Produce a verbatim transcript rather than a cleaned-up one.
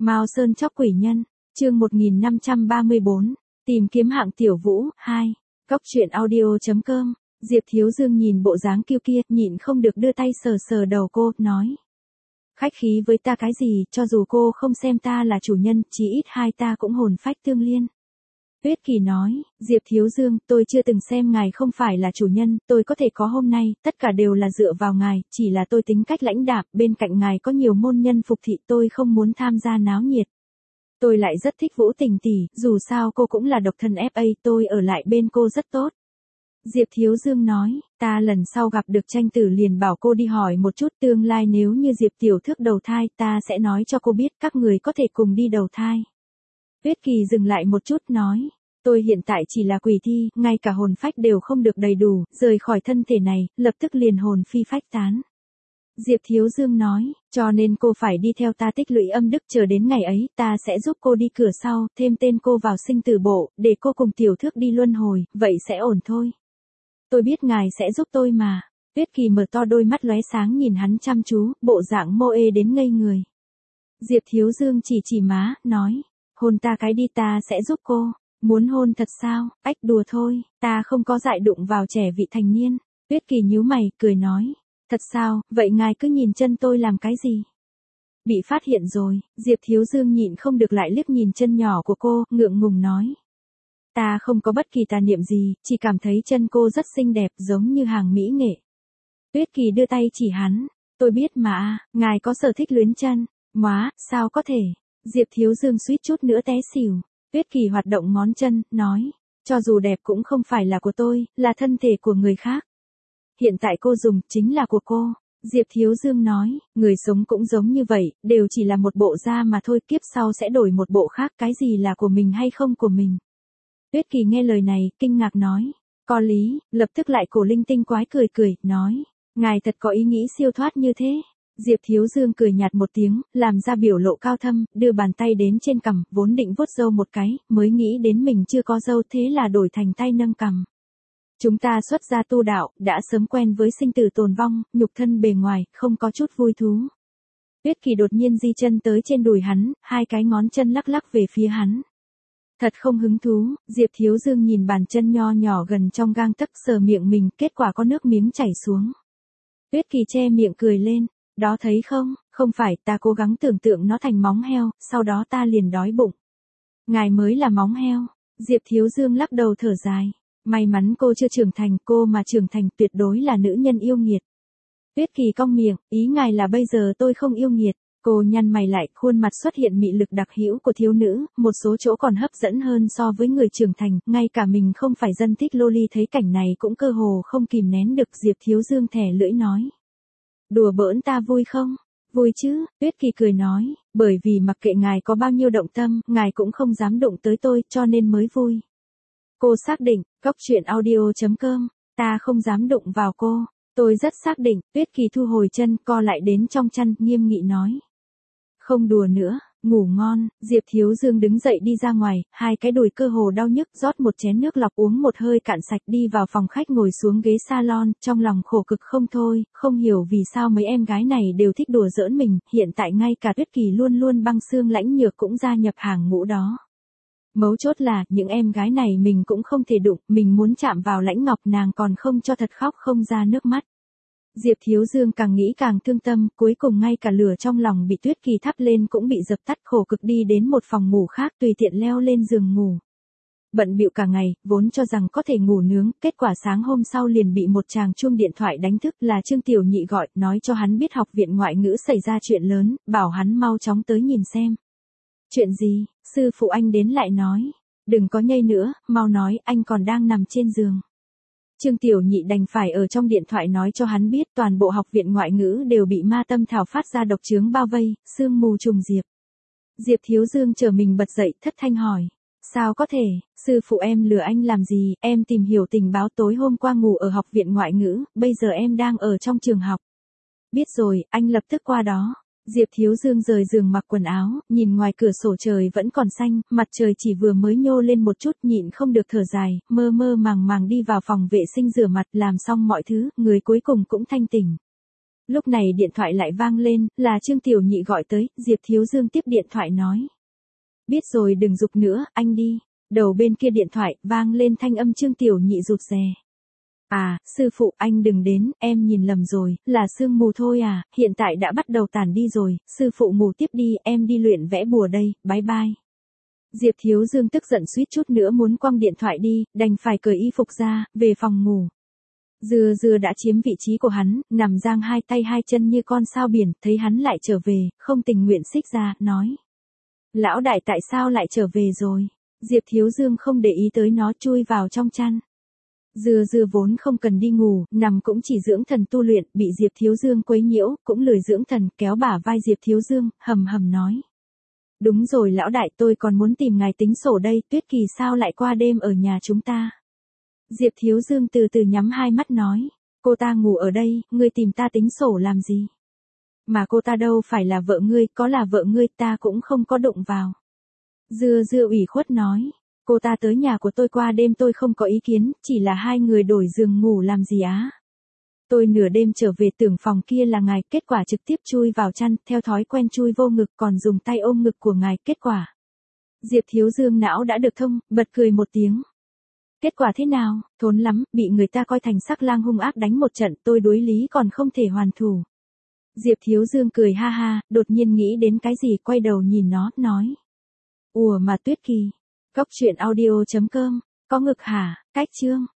Mao Sơn chóc quỷ nhân, chương một nghìn năm trăm ba mươi bốn, tìm kiếm hạng tiểu vũ, hai, Cóc truyện audio chấm com, Diệp Thiếu Dương nhìn bộ dáng kiêu kia, nhịn không được đưa tay sờ sờ đầu cô, nói. Khách khí với ta cái gì, cho dù cô không xem ta là chủ nhân, chí ít hai ta cũng hồn phách tương liên. Tuyết Kỳ nói, Diệp Thiếu Dương, tôi chưa từng xem ngài không phải là chủ nhân, tôi có thể có hôm nay, tất cả đều là dựa vào ngài, chỉ là tôi tính cách lãnh đạm, bên cạnh ngài có nhiều môn nhân phục thị, tôi không muốn tham gia náo nhiệt. Tôi lại rất thích Vũ Tình tỷ, dù sao cô cũng là độc thân ép a, tôi ở lại bên cô rất tốt. Diệp Thiếu Dương nói, ta lần sau gặp được Tranh Tử liền bảo cô đi hỏi một chút, tương lai nếu như Diệp Tiểu Thước đầu thai, ta sẽ nói cho cô biết các người có thể cùng đi đầu thai. Tuyết Kỳ dừng lại một chút nói, tôi hiện tại chỉ là quỷ thi, ngay cả hồn phách đều không được đầy đủ, rời khỏi thân thể này, lập tức liền hồn phi phách tán. Diệp Thiếu Dương nói, cho nên cô phải đi theo ta tích lũy âm đức, chờ đến ngày ấy, ta sẽ giúp cô đi cửa sau, thêm tên cô vào sinh tử bộ, để cô cùng Tiểu Thước đi luân hồi, vậy sẽ ổn thôi. Tôi biết ngài sẽ giúp tôi mà. Tuyết Kỳ mở to đôi mắt lóe sáng nhìn hắn chăm chú, bộ dạng mô ê đến ngây người. Diệp Thiếu Dương chỉ chỉ má, nói, hôn ta cái đi, ta sẽ giúp cô. Muốn hôn thật sao? Ách, đùa thôi, ta không có dại đụng vào trẻ vị thành niên. Tuyết Kỳ nhíu mày, cười nói, thật sao, vậy ngài cứ nhìn chân tôi làm cái gì? Bị phát hiện rồi, Diệp Thiếu Dương nhịn không được lại liếc nhìn chân nhỏ của cô, ngượng ngùng nói. Ta không có bất kỳ tà niệm gì, chỉ cảm thấy chân cô rất xinh đẹp, giống như hàng mỹ nghệ. Tuyết Kỳ đưa tay chỉ hắn, tôi biết mà, ngài có sở thích luyến chân. Móa, sao có thể? Diệp Thiếu Dương suýt chút nữa té xỉu. Tuyết Kỳ hoạt động ngón chân, nói, cho dù đẹp cũng không phải là của tôi, là thân thể của người khác. Hiện tại cô dùng, chính là của cô. Diệp Thiếu Dương nói, người sống cũng giống như vậy, đều chỉ là một bộ da mà thôi, kiếp sau sẽ đổi một bộ khác, cái gì là của mình hay không của mình. Tuyết Kỳ nghe lời này, kinh ngạc nói, có lý, lập tức lại cổ linh tinh quái cười cười, nói, ngài thật có ý nghĩ siêu thoát như thế. Diệp Thiếu Dương cười nhạt một tiếng, làm ra biểu lộ cao thâm, đưa bàn tay đến trên cằm, vốn định vuốt râu một cái, mới nghĩ đến mình chưa có râu, thế là đổi thành tay nâng cằm. Chúng ta xuất gia tu đạo, đã sớm quen với sinh tử tồn vong, nhục thân bề ngoài, không có chút vui thú. Tuyết Kỳ đột nhiên di chân tới trên đùi hắn, hai cái ngón chân lắc lắc về phía hắn. Thật không hứng thú, Diệp Thiếu Dương nhìn bàn chân nho nhỏ gần trong gang tấc, sờ miệng mình, kết quả có nước miếng chảy xuống. Tuyết Kỳ che miệng cười lên, đó thấy không, không phải, ta cố gắng tưởng tượng nó thành móng heo, sau đó ta liền đói bụng. Ngài mới là móng heo. Diệp Thiếu Dương lắc đầu thở dài, may mắn cô chưa trưởng thành, cô mà trưởng thành tuyệt đối là nữ nhân yêu nghiệt. Tuyết Kỳ cong miệng, ý ngài là bây giờ tôi không yêu nghiệt. Cô nhăn mày lại, khuôn mặt xuất hiện mị lực đặc hữu của thiếu nữ, một số chỗ còn hấp dẫn hơn so với người trưởng thành, ngay cả mình không phải dân thích loli thấy cảnh này cũng cơ hồ không kìm nén được. Diệp Thiếu Dương thẻ lưỡi nói. Đùa bỡn ta vui không? Vui chứ, Tuyết Kỳ cười nói, bởi vì mặc kệ ngài có bao nhiêu động tâm, ngài cũng không dám đụng tới tôi, cho nên mới vui. Cô xác định, Cóc truyện audio chấm com, ta không dám đụng vào cô. Tôi rất xác định. Tuyết Kỳ thu hồi chân, co lại đến trong chăn, nghiêm nghị nói. Không đùa nữa, ngủ ngon. Diệp Thiếu Dương đứng dậy đi ra ngoài, hai cái đùi cơ hồ đau nhức, rót một chén nước lọc uống một hơi cạn sạch, đi vào phòng khách ngồi xuống ghế salon, trong lòng khổ cực không thôi, không hiểu vì sao mấy em gái này đều thích đùa giỡn mình, hiện tại ngay cả Tuyết Kỳ luôn luôn băng xương lãnh nhược cũng gia nhập hàng ngũ đó. Mấu chốt là, những em gái này mình cũng không thể đụng, mình muốn chạm vào lãnh ngọc nàng còn không cho thật khóc không ra nước mắt. Diệp Thiếu Dương càng nghĩ càng thương tâm, cuối cùng ngay cả lửa trong lòng bị Tuyết Kỳ thắp lên cũng bị dập tắt, khổ cực đi đến một phòng ngủ khác, tùy tiện leo lên giường ngủ. Bận bịu cả ngày, vốn cho rằng có thể ngủ nướng, kết quả sáng hôm sau liền bị một chàng chuông điện thoại đánh thức, là Trương Tiểu Nhị gọi, nói cho hắn biết học viện ngoại ngữ xảy ra chuyện lớn, bảo hắn mau chóng tới nhìn xem. Chuyện gì? Sư phụ anh đến lại nói. Đừng có nhây nữa, mau nói, anh còn đang nằm trên giường. Trương Tiểu Nhị đành phải ở trong điện thoại nói cho hắn biết toàn bộ học viện ngoại ngữ đều bị ma tâm thảo phát ra độc chướng bao vây, sương mù trùng diệp. Diệp Thiếu Dương chờ mình bật dậy, thất thanh hỏi. Sao có thể, sư phụ em lừa anh làm gì, em tìm hiểu tình báo tối hôm qua ngủ ở học viện ngoại ngữ, bây giờ em đang ở trong trường học. Biết rồi, anh lập tức qua đó. Diệp Thiếu Dương rời giường mặc quần áo, nhìn ngoài cửa sổ trời vẫn còn xanh, mặt trời chỉ vừa mới nhô lên một chút, nhịn không được thở dài, mơ mơ màng màng đi vào phòng vệ sinh rửa mặt, làm xong mọi thứ, người cuối cùng cũng thanh tỉnh. Lúc này điện thoại lại vang lên, là Trương Tiểu Nhị gọi tới, Diệp Thiếu Dương tiếp điện thoại nói. Biết rồi đừng giục nữa, anh đi. Đầu bên kia điện thoại, vang lên thanh âm Trương Tiểu Nhị rụt rè. À, sư phụ anh đừng đến, em nhìn lầm rồi, là sương mù thôi à, hiện tại đã bắt đầu tản đi rồi, sư phụ ngủ tiếp đi, em đi luyện vẽ bùa đây, bye bye. Diệp Thiếu Dương tức giận suýt chút nữa muốn quăng điện thoại đi, đành phải cởi y phục ra, về phòng ngủ. Dưa dưa đã chiếm vị trí của hắn, nằm giang hai tay hai chân như con sao biển, thấy hắn lại trở về, không tình nguyện xích ra, nói. Lão đại tại sao lại trở về rồi? Diệp Thiếu Dương không để ý tới nó, chui vào trong chăn. Dưa dưa vốn không cần đi ngủ, nằm cũng chỉ dưỡng thần tu luyện, bị Diệp Thiếu Dương quấy nhiễu, cũng lười dưỡng thần, kéo bả vai Diệp Thiếu Dương, hầm hầm nói. Đúng rồi lão đại, tôi còn muốn tìm ngài tính sổ đây, Tuyết Kỳ sao lại qua đêm ở nhà chúng ta? Diệp Thiếu Dương từ từ nhắm hai mắt nói, cô ta ngủ ở đây, ngươi tìm ta tính sổ làm gì? Mà cô ta đâu phải là vợ ngươi, có là vợ ngươi ta cũng không có đụng vào. Dưa dưa ủy khuất nói, cô ta tới nhà của tôi qua đêm tôi không có ý kiến, chỉ là hai người đổi giường ngủ làm gì á. Tôi nửa đêm trở về tưởng phòng kia là ngài, kết quả trực tiếp chui vào chăn, theo thói quen chui vô ngực còn dùng tay ôm ngực của ngài, kết quả. Diệp Thiếu Dương não đã được thông, bật cười một tiếng. Kết quả thế nào, thốn lắm, bị người ta coi thành sắc lang hung ác đánh một trận, tôi đối lý còn không thể hoàn thủ. Diệp Thiếu Dương cười ha ha, đột nhiên nghĩ đến cái gì, quay đầu nhìn nó, nói. Ủa mà Tuyết Kỳ, Cốc truyện audio chấm com, có ngực hả, cách chương.